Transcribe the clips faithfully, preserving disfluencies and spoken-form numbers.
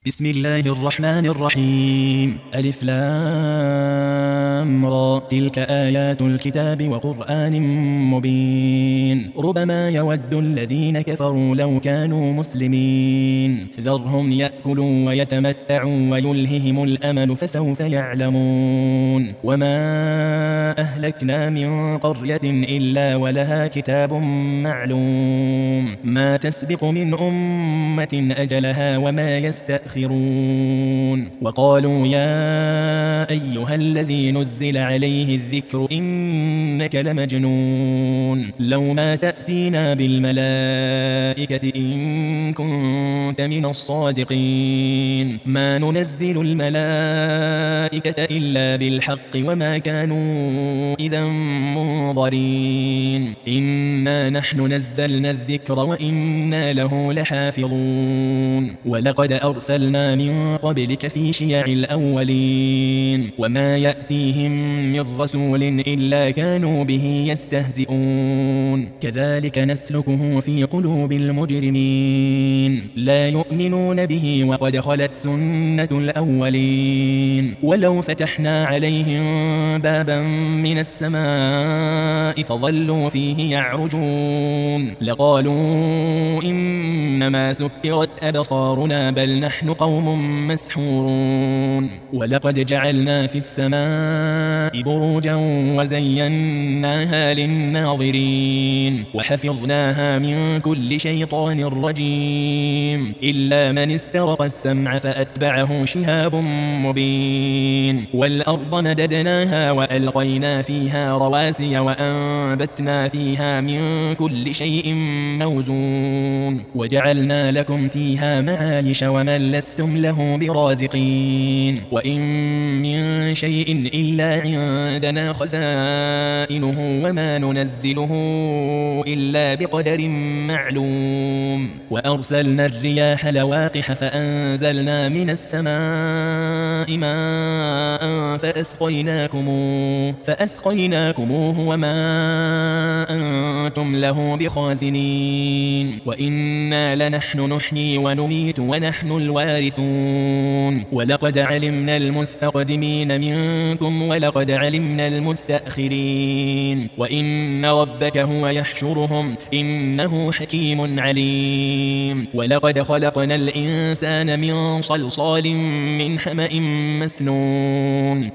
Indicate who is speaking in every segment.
Speaker 1: بسم الله الرحمن الرحيم. ألف لام را. تلك آيات الكتاب وقرآن مبين. ربما يود الذين كفروا لو كانوا مسلمين. ذرهم يأكلوا ويتمتعوا ويلههم الأمل فسوف يعلمون. وما أهلكنا من قرية إلا ولها كتاب معلوم. ما تسبق من أمة أجلها وما يستأخرون. وقالوا يا أيها الذي نزل عليه الذكر إنك لمجنون. لو ما تأتينا بالملائكة إن كنت من الصادقين. ما ننزل الملائكة إلا بالحق وما كانوا إذا منظرين. إنا نحن نزلنا الذكر وإنا له لحافظون. ولقد أرسلنا من قبلك في شيع الأولين. وما يأتيهم من رسول إلا كانوا به يستهزئون. كذلك نسلكه في قلوب المجرمين. لا يؤمنون به وقد خلت سنة الأولين. ولو فتحنا عليهم بابا من السماء فظلوا فيه يعرجون لقالوا إنما سكرت أبصارنا بل نحن قوم مسحورون. ولقد جعلنا في السماء بروجا وزيناها للناظرين وحفظناها من كل شيطان رجيم إلا من استرق السمع فأتبعه شهاب مبين. والأرض مددناها وألقينا فيها رواسي وأنبتنا فيها من كل شيء موزون. وجعلنا لكم فيها معايش ومن لستم له برازقين. وإن من شيء إلا عندنا خزائنه وما ننزله إلا بقدر معلوم. وأرسلنا الرياح لواقح فأنزلنا من السماء ماء فأسقيناكموه, فأسقيناكموه وما أنتم له بخازنين. وإنا لنحن نحيي ونميت ونحن الوارثون. ولقد علمنا المستقدمين منكم ولقد علمنا المستأخرين. وإن ربك هو يحشرهم إنه حكيم عليم. ولقد خلقنا الإنسان من صلصال من حمأ مسنون.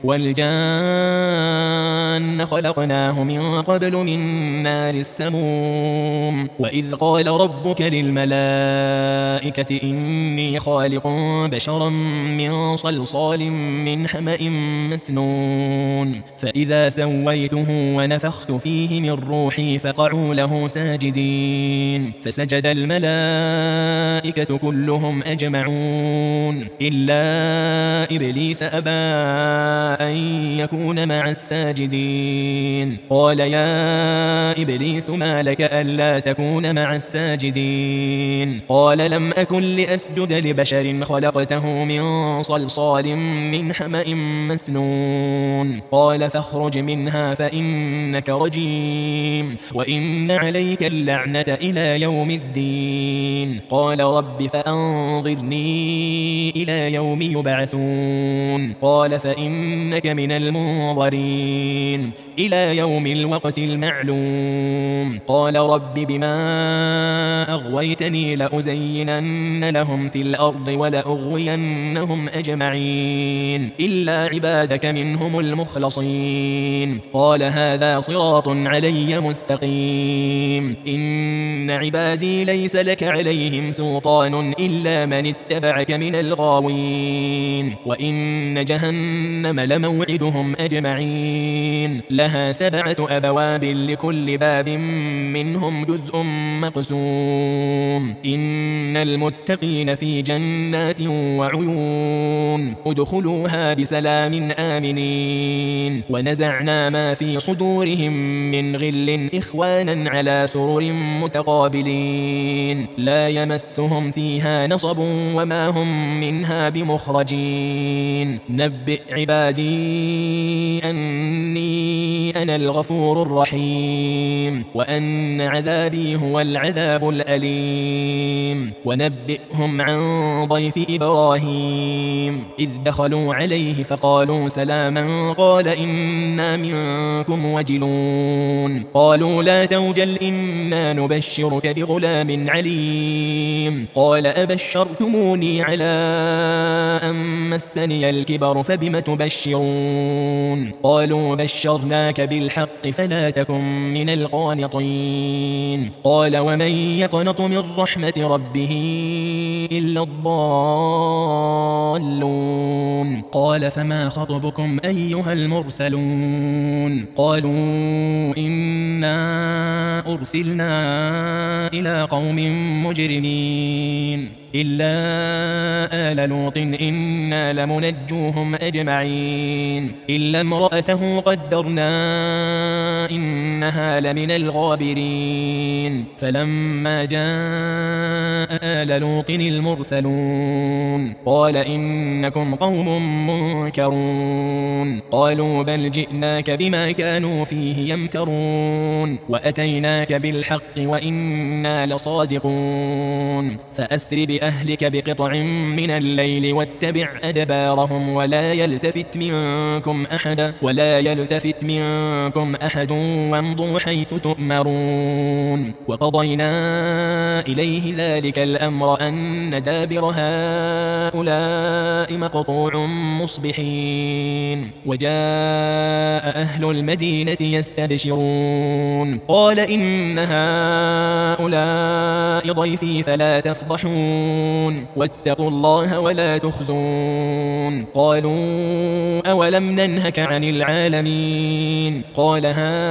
Speaker 1: والجان خلقناه من قبل من نار السموم. وإذ قال ربك للملائكة إني خالق بشرا من صلصال من حمأ مسنون. فإذا سويته ونفخت فيه من روحي فقعوا له ساجدين. فسجد الملائكة كلهم أجمعون إلا إبليس أبى أن يكون مع الساجدين. قال يا إبليس ما لك ألا تكون مع الساجدين؟ قال لم أكن لأسجد لبشر خلقته من صلصال من حمأ مسنون. قال فاخرج منها فإنك رجيم وإن عليك اللعنة إلى يوم الدين. قال رب فأنظرني إلى يوم يبعثون. قال فإنك من المنظرين إلى يوم الوقت المعلوم. قال رب بما أغويتني لأزينن لهم في الأرض ولأغوينهم أجمعين إلا عبادك منهم المخلصين. قال هذا صراط علي مستقيم. إن عبادي ليس لك عليهم سلطان إلا من اتبعك من الغاوين. وإن جهنم لموعدهم أجمعين لها سبعة أبواب لكل باب منهم جزء مقسوم. إن المتقين في جنات وعيون ادخلوها بسلام آمنين. الآخرين ونزعنا ما في صدورهم من غل إخوانا على سرر متقابلين لا يمسهم فيها نصب وما هم منها بمخرجين نبئ عبادي أني أنا الغفور الرحيم وأن عذابي هو العذاب الأليم ونبئهم عن ضيف إبراهيم إذ دخلوا عليه فقالوا سلاما قال إنا منكم وجلون قالوا لا توجل إنا نبشرك بغلام عليم قال أبشرتموني على أن مسني الكبر فبم تبشرون قالوا بشرناك بالحق فلا تكن من القانطين قال ومن يقنط من رحمة ربه إلا الضالون قال فما خطبكم أيها المرسلون قالوا إنا أرسلنا إلى قوم مجرمين إلا آل لوط إنا لمنجوهم أجمعين إلا امرأته قدرنا إنها لمن الغابرين فلما جاء آل لوط المرسلون قال إنكم قوم منكرون قالوا بل جئناك بما كانوا فيه يمترون وأتيناك بالحق وإنا لصادقون فأسر بأهلك بقطع من الليل واتبع أدبارهم ولا يلتفت منكم أحد ولا يلتفت منكم أحد وامضوا حيث تؤمرون وقضينا إليه ذلك الأمر أن دابر هؤلاء مقطوع مصبحين وجاء أهل المدينة يستبشرون قال إن هؤلاء ضيفي فلا تفضحون واتقوا الله ولا تخزون قالوا أولم ننهك عن العالمين قال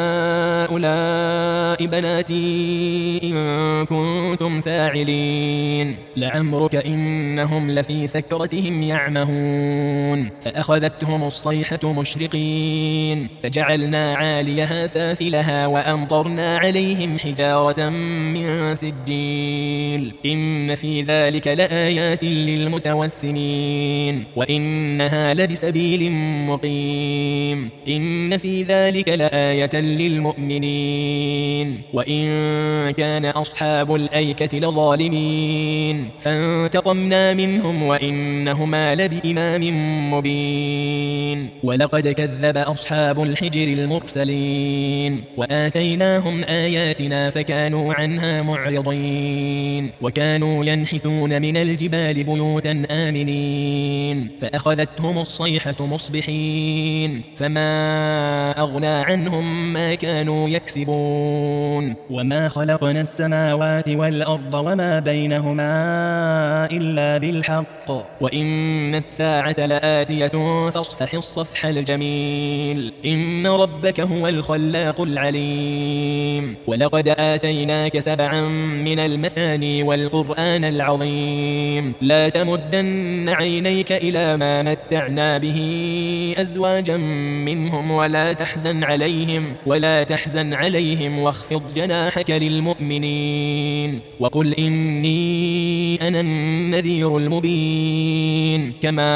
Speaker 1: هؤلاء بناتي إن كنتم فاعلين لعمرك إنهم لفي سكرتهم يعمهون فأخذتهم الصيحة مشرقين فجعلنا عاليها سافلها وأمطرنا عليهم حجارة من سجيل إن في ذلك لآيات للمتوسمين وإنها لبسبيل مقيم إن في ذلك لآية للمؤمنين وإن كان أصحاب الأيكة لظالمين فانتقمنا منهم وإنهما لبإمام مبين ولقد كذب أصحاب الحجر المرسلين وآتيناهم آياتنا فكانوا عنها معرضين وكانوا ينحتون من الجبال بيوتا آمنين فأخذتهم الصيحة مصبحين فما أغنى عنهم ما كانوا يكسبون وما خلقنا السماوات والأرض وما بينهما إلا بالحق وإن الساعة لآتية فاصفح الصفح الجميل إن ربك هو الخلاق العليم ولقد آتيناك سبعا من المثاني والقرآن العظيم لا تمدن عينيك إلى ما متعنا به أزواجا منهم ولا تحزن عليهم ولا تحزن عليهم واخفض جناحك للمؤمنين وقل إني أنا النذير المبين كما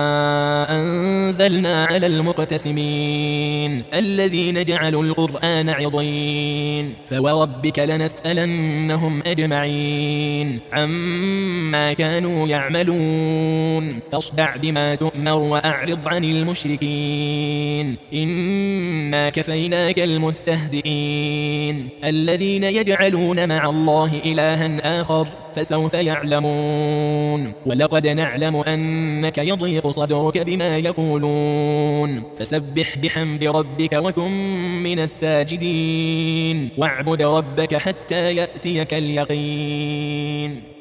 Speaker 1: أنزلنا على المقتسمين الذين جعلوا القرآن عضين فوربك لنسألنهم أجمعين عما كانوا يعملون فاصدع بما تؤمر وأعرض عن المشركين إنا كفيناك المستهزئين الذين يجعلون مع الله إلها آخر فسوف يعلمون ولقد نعلم أنك يضيق صدرك بما يقولون فسبح بحمد ربك وكن من الساجدين واعبد ربك حتى يأتيك اليقين.